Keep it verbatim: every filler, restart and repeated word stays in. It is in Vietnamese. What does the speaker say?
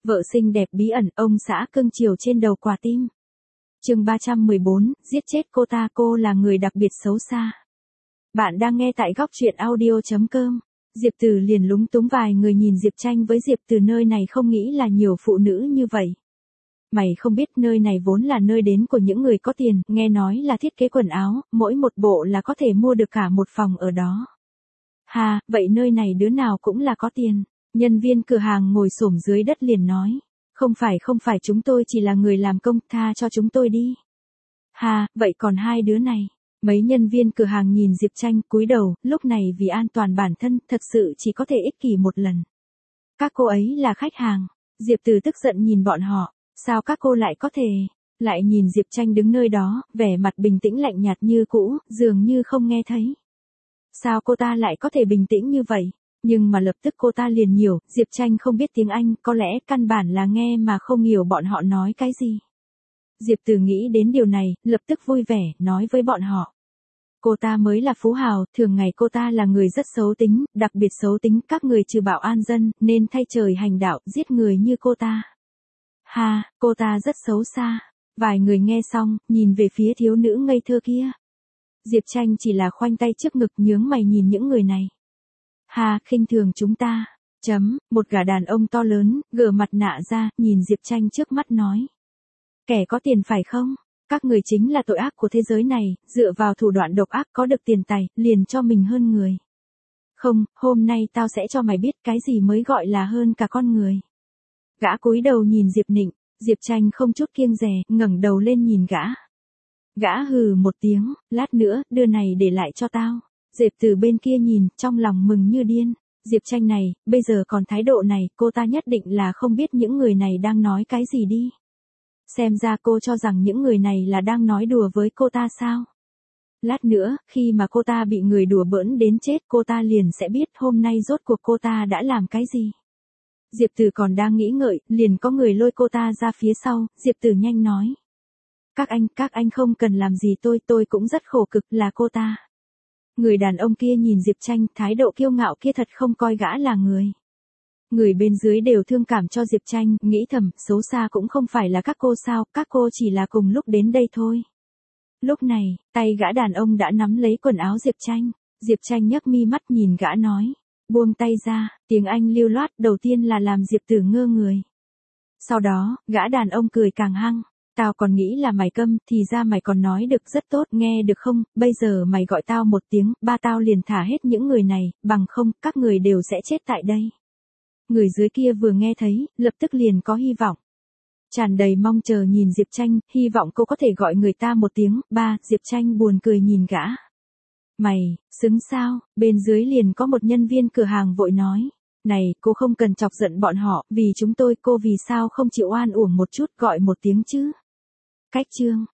Vợ xinh đẹp bí ẩn, ông xã cưng chiều trên đầu quả tim. Chương ba trăm mười bốn, giết chết cô ta, cô là người đặc biệt xấu xa. Bạn đang nghe tại góc truyện audio chấm com. Diệp Từ liền lúng túng, vài người nhìn Diệp Tranh với Diệp Từ nơi này không nghĩ là nhiều phụ nữ như vậy. Mày không biết nơi này vốn là nơi đến của những người có tiền, nghe nói là thiết kế quần áo, mỗi một bộ là có thể mua được cả một phòng ở đó. Ha, vậy nơi này đứa nào cũng là có tiền. Nhân viên cửa hàng ngồi xổm dưới đất liền nói. Không phải không phải, chúng tôi chỉ là người làm công, tha cho chúng tôi đi. Ha, vậy còn hai đứa này. Mấy nhân viên cửa hàng nhìn Diệp Tranh cúi đầu, lúc này vì an toàn bản thân, thật sự chỉ có thể ích kỷ một lần. Các cô ấy là khách hàng. Diệp Từ tức giận nhìn bọn họ. Sao các cô lại có thể? Lại nhìn Diệp Tranh đứng nơi đó, vẻ mặt bình tĩnh lạnh nhạt như cũ, dường như không nghe thấy. Sao cô ta lại có thể bình tĩnh như vậy? Nhưng mà lập tức cô ta liền hiểu, Diệp Tranh không biết tiếng Anh, có lẽ căn bản là nghe mà không hiểu bọn họ nói cái gì. Diệp Từ nghĩ đến điều này, lập tức vui vẻ, nói với bọn họ. Cô ta mới là phú hào, thường ngày cô ta là người rất xấu tính, đặc biệt xấu tính, các người trừ bạo an dân, nên thay trời hành đạo, giết người như cô ta. Ha, cô ta rất xấu xa. Vài người nghe xong, nhìn về phía thiếu nữ ngây thơ kia. Diệp Tranh chỉ là khoanh tay trước ngực, nhướng mày nhìn những người này. Ha, khinh thường chúng ta. Chấm, một gã đàn ông to lớn, gỡ mặt nạ ra, nhìn Diệp Tranh trước mắt nói. Kẻ có tiền phải không? Các người chính là tội ác của thế giới này, dựa vào thủ đoạn độc ác có được tiền tài, liền cho mình hơn người. Không, hôm nay tao sẽ cho mày biết cái gì mới gọi là hơn cả con người. Gã cúi đầu nhìn Diệp Nịnh, Diệp Tranh không chút kiêng dè, ngẩng đầu lên nhìn gã. Gã hừ một tiếng, lát nữa, đưa này để lại cho tao. Diệp Từ bên kia nhìn, trong lòng mừng như điên. Diệp Tranh này, bây giờ còn thái độ này, cô ta nhất định là không biết những người này đang nói cái gì đi. Xem ra cô cho rằng những người này là đang nói đùa với cô ta sao? Lát nữa, khi mà cô ta bị người đùa bỡn đến chết, cô ta liền sẽ biết hôm nay rốt cuộc cô ta đã làm cái gì. Diệp Từ còn đang nghĩ ngợi, liền có người lôi cô ta ra phía sau, Diệp Từ nhanh nói. Các anh, các anh không cần làm gì tôi, tôi cũng rất khổ cực, là cô ta. Người đàn ông kia nhìn Diệp Tranh, thái độ kiêu ngạo kia thật không coi gã là người. Người bên dưới đều thương cảm cho Diệp Tranh, nghĩ thầm, xấu xa cũng không phải là các cô sao, các cô chỉ là cùng lúc đến đây thôi. Lúc này, tay gã đàn ông đã nắm lấy quần áo Diệp Tranh. Diệp Tranh nhấc mi mắt nhìn gã nói. Buông tay ra, tiếng Anh lưu loát, đầu tiên là làm Diệp Từ ngơ người. Sau đó, gã đàn ông cười càng hăng. Tao còn nghĩ là mày câm, thì ra mày còn nói được rất tốt, nghe được không, bây giờ mày gọi tao một tiếng, ba tao liền thả hết những người này, bằng không, các người đều sẽ chết tại đây. Người dưới kia vừa nghe thấy, lập tức liền có hy vọng. Tràn đầy mong chờ nhìn Diệp Tranh, hy vọng cô có thể gọi người ta một tiếng, ba, Diệp Tranh buồn cười nhìn gã. Mày, xứng sao, bên dưới liền có một nhân viên cửa hàng vội nói. Này, cô không cần chọc giận bọn họ, vì chúng tôi, cô vì sao không chịu oan uổng một chút, gọi một tiếng chứ. Cách chương,